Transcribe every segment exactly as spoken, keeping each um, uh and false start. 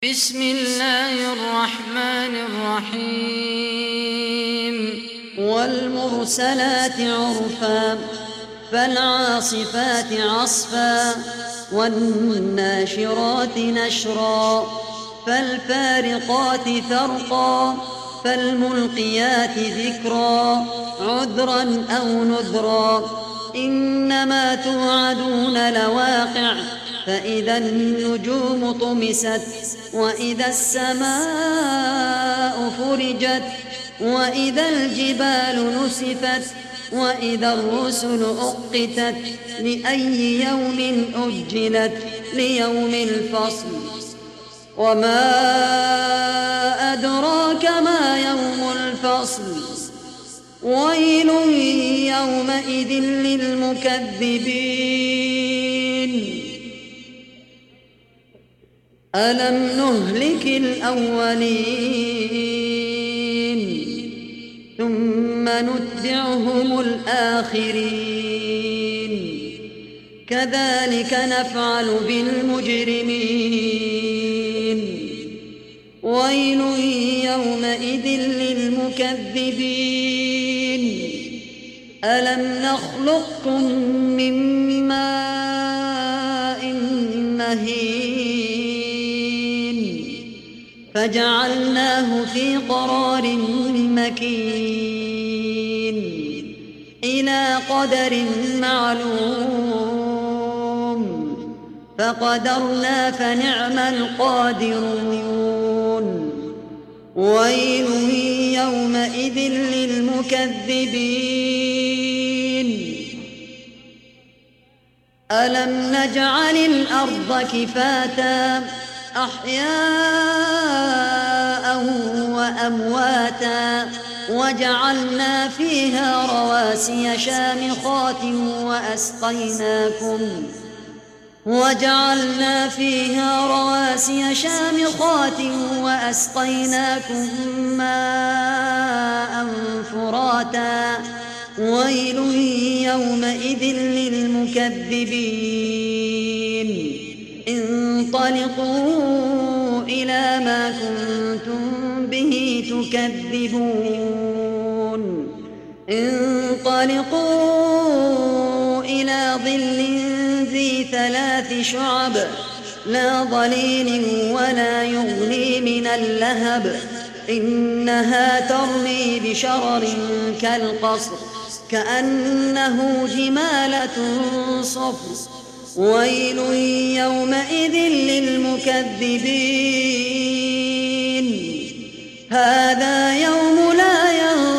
بسم الله الرحمن الرحيم والمرسلات عرفا فالعاصفات عصفا والناشرات نشرا فالفارقات فرقا فالملقيات ذكرا عذرا أو نذرا إنما توعدون لواقع فإذا النجوم طمست وإذا السماء فرجت وإذا الجبال نسفت وإذا الرسل أقتت لأي يوم أجلت ليوم الفصل وما أدراك ما يوم الفصل ويل يومئذ للمكذبين ألم نهلك الأولين ثم نتبعهم الآخرين كذلك نفعل بالمجرمين ويل يومئذ للمكذبين ألم نخلقكم من ماء مهين فجعلناه في قرار مكين إلى قدر معلوم فقدرنا فنعم القادرون ويل يومئذ للمكذبين ألم نجعل الأرض كفاتا أحياء وأمواتا وجعلنا فيها رواسي شامخات وأسقيناكم وجعلنا فيها رواسي شامخات وأسقيناكم ماء فراتا ويل يومئذ للمكذبين انطلقوا إلى ما كنتم به تكذبون انطلقوا إلى ظل ذي ثلاث شعب لا ظليل ولا يغني من اللهب إنها ترمي بشرر كالقصر كأنه جمالة صفر ويل يومئذ للمكذبين هذا يوم لا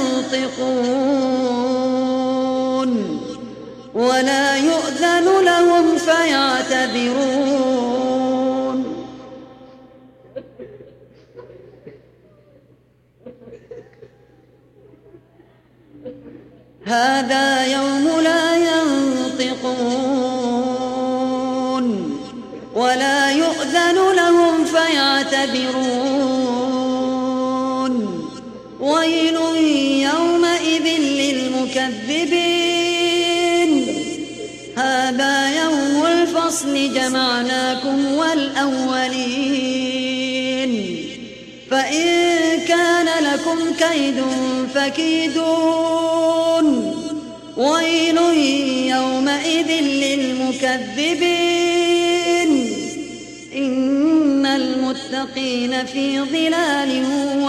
ينطقون ولا يؤذن لهم فيعتذرون هذا يوم لا ينطقون ولا يؤذن لهم فيعتذرون ويل يومئذ للمكذبين هذا يوم الفصل جمعناكم والأولين فإن كان لكم كيد فكيدون ويل يومئذ للمكذبين إن المتقين في ظلال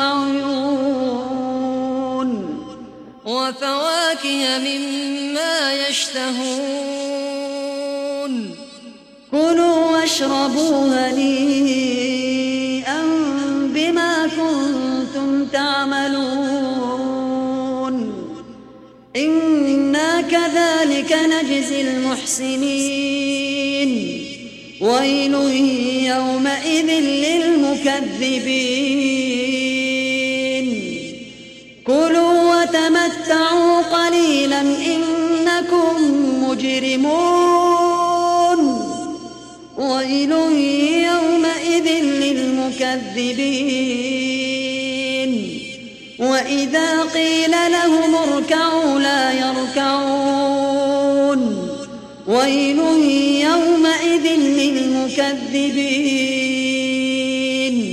وعيون وفواكه مما يشتهون كلوا واشربوا هنيئا بما كنتم تعملون إنا كذلك نجزي المحسنين ويل يومئذ للمكذبين كلوا وتمتعوا قليلا إنكم مجرمون ويل يومئذ للمكذبين وإذا قيل لهم اركعوا لا يركعون ويل يومئذ للمكذبين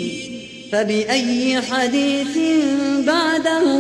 فبأي حديث بعده